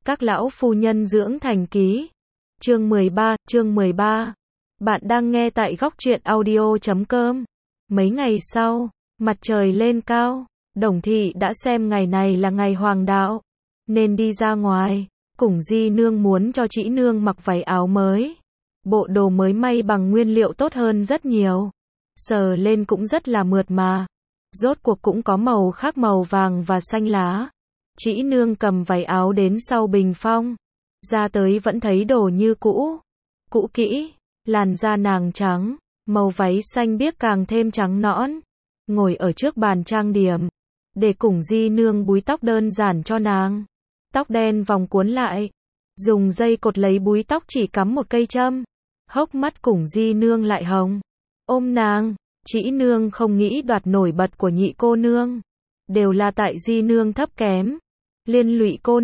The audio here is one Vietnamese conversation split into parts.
Các lão phu nhân dưỡng thành ký. Chương 13. Bạn đang nghe tại góc truyện audio.com. Mấy ngày sau, mặt trời lên cao, Đồng Thị đã xem ngày này là ngày hoàng đạo, nên đi ra ngoài. Củng Di nương muốn cho Trĩ nương mặc váy áo mới. Bộ đồ mới may bằng nguyên liệu tốt hơn rất nhiều. Sờ lên cũng rất là mượt mà. Rốt cuộc cũng có màu khác màu vàng và xanh lá. Trĩ nương cầm váy áo đến sau bình phong. Ra tới vẫn thấy đồ như cũ. Cũ kỹ, làn da nàng trắng, màu váy xanh biếc càng thêm trắng nõn. Ngồi ở trước bàn trang điểm, để Củng Di nương búi tóc đơn giản cho nàng. Tóc đen vòng cuốn lại, dùng dây cột lấy búi tóc chỉ cắm một cây châm. Hốc mắt Củng Di nương lại hồng. Ôm nàng, Trĩ nương không nghĩ đoạt nổi bật của nhị cô nương. Đều là tại Di nương thấp kém. Liên lụy cô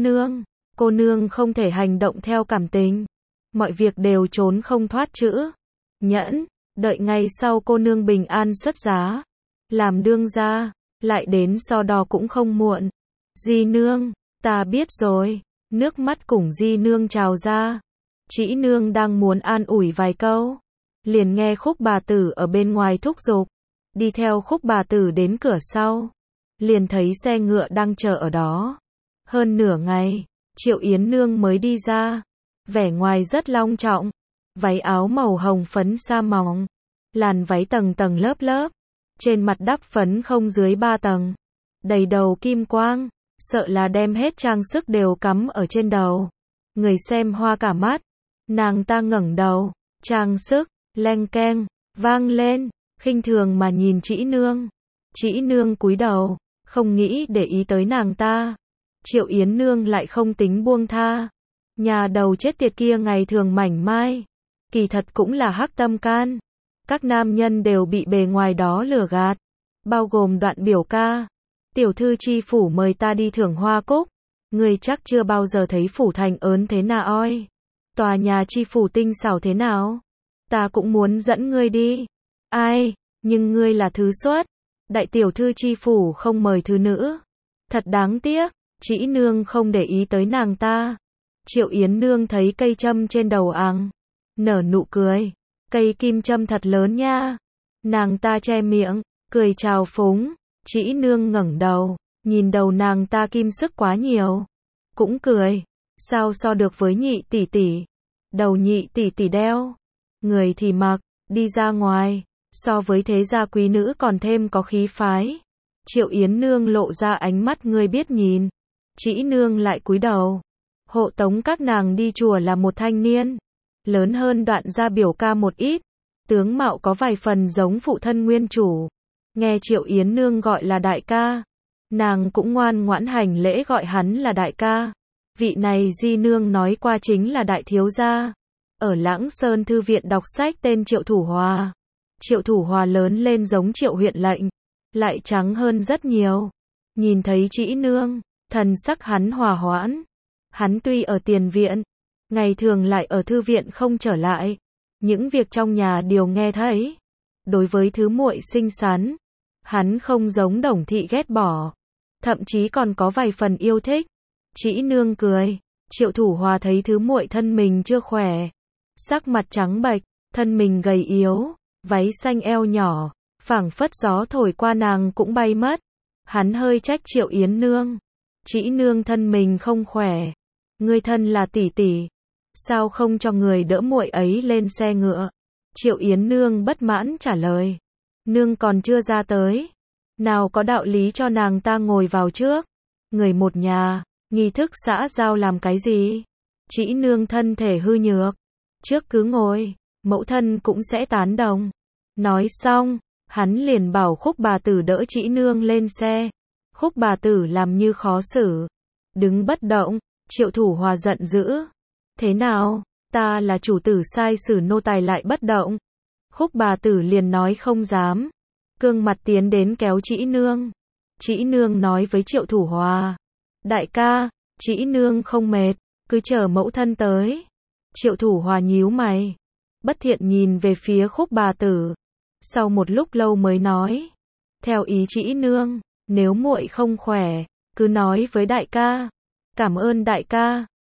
nương không thể hành động theo cảm tình. Mọi việc đều trốn không thoát chữ. Nhẫn, đợi ngày sau cô nương bình an xuất giá. Làm đương gia, lại đến so đo cũng không muộn. Di nương, ta biết rồi. Nước mắt Củng Di nương trào ra. Trĩ nương đang muốn an ủi vài câu. Liền nghe Khúc bà tử ở bên ngoài thúc giục. Đi theo Khúc bà tử đến cửa sau. Liền thấy xe ngựa đang chờ ở đó. Hơn nửa ngày, Triệu Yến nương mới đi ra. Vẻ ngoài rất long trọng. Váy áo màu hồng phấn sa mỏng. Làn váy tầng tầng lớp lớp. Trên mặt đắp phấn không dưới 3 tầng. Đầy đầu kim quang. Sợ là đem hết trang sức đều cắm ở trên đầu. Người xem hoa cả mắt. Nàng ta ngẩng đầu. Trang sức, leng keng, vang lên. Khinh thường mà nhìn Trĩ nương. Trĩ nương cúi đầu. Không nghĩ để ý tới nàng ta. Triệu Yến nương lại không tính buông tha. Nhà đầu chết tiệt kia ngày thường mảnh mai. Kỳ thật cũng là hắc tâm can. Các nam nhân đều bị bề ngoài đó lừa gạt. Bao gồm Đoạn biểu ca. Tiểu thư chi phủ mời ta đi thưởng hoa cúc. Người chắc chưa bao giờ thấy phủ thành ớn thế nào oi. Tòa nhà chi phủ tinh xảo thế nào. Ta cũng muốn dẫn ngươi đi. Ai, nhưng ngươi là thứ xuất. Đại tiểu thư chi phủ không mời thứ nữ. Thật đáng tiếc. Trĩ nương không để ý tới nàng ta. Triệu Yến nương thấy cây châm trên đầu àng. Nở nụ cười. Cây kim châm thật lớn nha. Nàng ta che miệng, cười chào phúng. Trĩ nương ngẩng đầu, nhìn đầu nàng ta kim sức quá nhiều. Cũng cười. Sao so được với nhị tỷ tỷ. Đầu nhị tỷ tỷ đeo. Người thì mặc, đi ra ngoài. So với thế gia quý nữ còn thêm có khí phái. Triệu Yến nương lộ ra ánh mắt ngươi biết nhìn. Trĩ nương lại cúi đầu. Hộ tống các nàng đi chùa là một thanh niên. Lớn hơn Đoạn gia biểu ca một ít. Tướng mạo có vài phần giống phụ thân nguyên chủ. Nghe Triệu Yến nương gọi là đại ca. Nàng cũng ngoan ngoãn hành lễ gọi hắn là đại ca. Vị này Di nương nói qua chính là đại thiếu gia. Ở Lãng Sơn thư viện đọc sách tên Triệu Thủ Hòa. Triệu Thủ Hòa lớn lên giống Triệu huyện lệnh. Lại trắng hơn rất nhiều. Nhìn thấy Trĩ nương, thần sắc hắn hòa hoãn. Hắn tuy ở tiền viện, ngày thường lại ở thư viện không trở lại. Những việc trong nhà đều nghe thấy. Đối với thứ muội xinh xắn, hắn không giống Đồng Thị ghét bỏ. Thậm chí còn có vài phần yêu thích. Trĩ nương cười. Triệu Thủ Hòa thấy thứ muội thân mình chưa khỏe. Sắc mặt trắng bệch, thân mình gầy yếu. Váy xanh eo nhỏ, phảng phất gió thổi qua nàng cũng bay mất. Hắn hơi trách Triệu Yến nương. Trĩ nương thân mình không khỏe. Ngươi thân là tỷ tỷ. Sao không cho người đỡ muội ấy lên xe ngựa? Triệu Yến nương bất mãn trả lời. Nương còn chưa ra tới. Nào có đạo lý cho nàng ta ngồi vào trước. Người một nhà, nghi thức xã giao làm cái gì? Trĩ nương thân thể hư nhược. Trước cứ ngồi, mẫu thân cũng sẽ tán đồng. Nói xong, hắn liền bảo Khúc bà tử đỡ Trĩ nương lên xe. Khúc bà tử làm như khó xử. Đứng bất động. Triệu Thủ Hòa giận dữ. Thế nào, ta là chủ tử sai xử nô tài lại bất động. Khúc bà tử liền nói không dám. Cương mặt tiến đến kéo Trĩ nương. Trĩ nương nói với Triệu Thủ Hòa. Đại ca, Trĩ nương không mệt, cứ chờ mẫu thân tới. Triệu Thủ Hòa nhíu mày. Bất thiện nhìn về phía Khúc bà tử. Sau một lúc lâu mới nói. Theo ý Trĩ nương, nếu muội không khỏe, cứ nói với đại ca. Cảm ơn đại ca.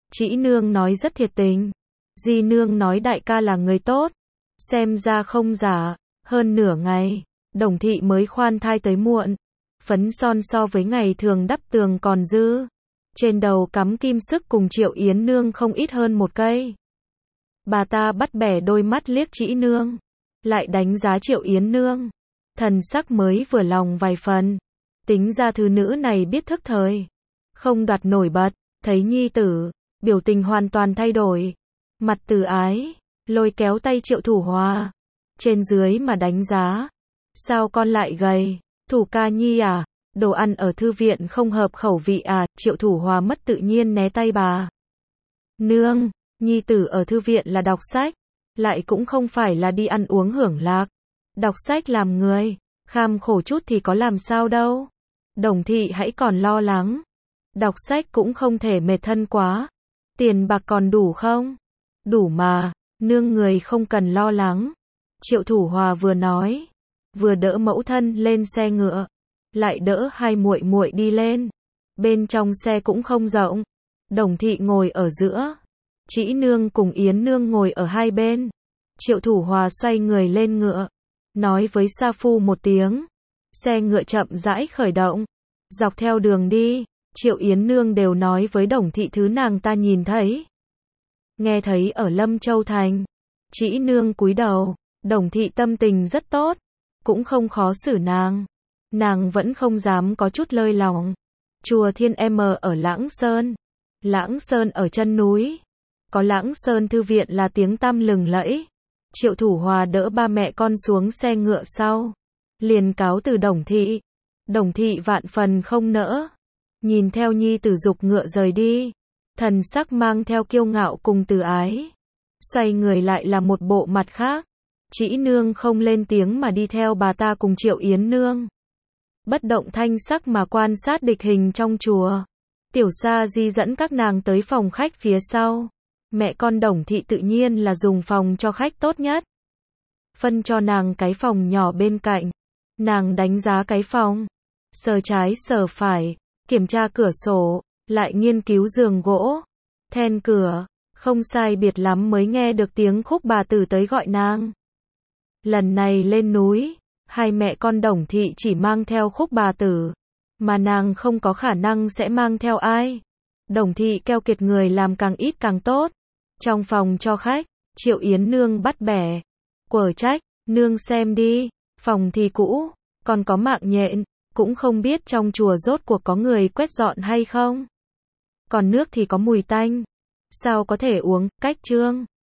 Trĩ nương nói rất thiệt tình. Di nương nói đại ca là người tốt. Xem ra không giả. Hơn nửa ngày, Đồng thị mới khoan thai tới muộn. Phấn son so với ngày thường đắp tường còn dư. Trên đầu cắm kim sức cùng Triệu Yến nương không ít hơn một cây. Bà ta bắt bẻ đôi mắt liếc Trĩ nương, lại đánh giá Triệu Yến nương. Thần sắc mới vừa lòng vài phần. Tính ra thứ nữ này biết thức thời, không đoạt nổi bật. Thấy nhi tử, biểu tình hoàn toàn thay đổi. Mặt từ ái, lôi kéo tay Triệu Thủ Hòa. Trên dưới mà đánh giá. Sao con lại gầy? Thủ ca nhi à? Đồ ăn ở thư viện không hợp khẩu vị à? Triệu Thủ Hòa mất tự nhiên né tay bà. Nương, nhi tử ở thư viện là đọc sách, lại cũng không phải là đi ăn uống hưởng lạc. Đọc sách làm người, kham khổ chút thì có làm sao đâu. Đồng thị hãy còn lo lắng. Đọc sách cũng không thể mệt thân quá. Tiền bạc còn đủ không? Đủ mà, nương người không cần lo lắng. Triệu Thủ Hòa vừa nói, vừa đỡ mẫu thân lên xe ngựa, lại đỡ hai muội muội đi lên. Bên trong xe cũng không rộng. Đồng thị ngồi ở giữa, Trĩ nương cùng Yến nương ngồi ở hai bên. Triệu Thủ Hòa xoay người lên ngựa, nói với sa phu một tiếng. Xe ngựa chậm rãi khởi động. Dọc theo đường đi, Triệu Yến nương đều nói với Đồng thị thứ nàng ta nhìn thấy, nghe thấy ở Lâm Châu Thành. Trĩ nương cúi đầu. Đồng thị tâm tình rất tốt, cũng không khó xử nàng. Nàng vẫn không dám có chút lơi lỏng. Chùa Thiên M ở Lãng Sơn. Lãng Sơn ở chân núi. Có Lãng Sơn thư viện là tiếng tăm lừng lẫy. Triệu Thủ Hòa đỡ ba mẹ con xuống xe ngựa sau, liền cáo từ Đồng thị. Đồng thị vạn phần không nỡ, nhìn theo nhi tử dục ngựa rời đi, thần sắc mang theo kiêu ngạo cùng từ ái. Xoay người lại là một bộ mặt khác. Trĩ nương không lên tiếng mà đi theo bà ta cùng Triệu Yến nương, bất động thanh sắc mà quan sát địch hình trong chùa. Tiểu Sa Di dẫn các nàng tới phòng khách phía sau. Mẹ con Đồng thị tự nhiên là dùng phòng cho khách tốt nhất, phân cho nàng cái phòng nhỏ bên cạnh. Nàng đánh giá cái phòng, sờ trái sờ phải, kiểm tra cửa sổ, lại nghiên cứu giường gỗ, then cửa. Không sai biệt lắm mới nghe được tiếng Khúc bà tử tới gọi nàng. Lần này lên núi, hai mẹ con Đồng thị chỉ mang theo Khúc bà tử, mà nàng không có khả năng sẽ mang theo ai. Đồng thị keo kiệt người làm càng ít càng tốt. Trong phòng cho khách, Triệu Yến nương bắt bẻ, quở trách, nương xem đi, phòng thì cũ, còn có mạng nhện, cũng không biết trong chùa rốt cuộc có người quét dọn hay không. Còn nước thì có mùi tanh, sao có thể uống. Cách trương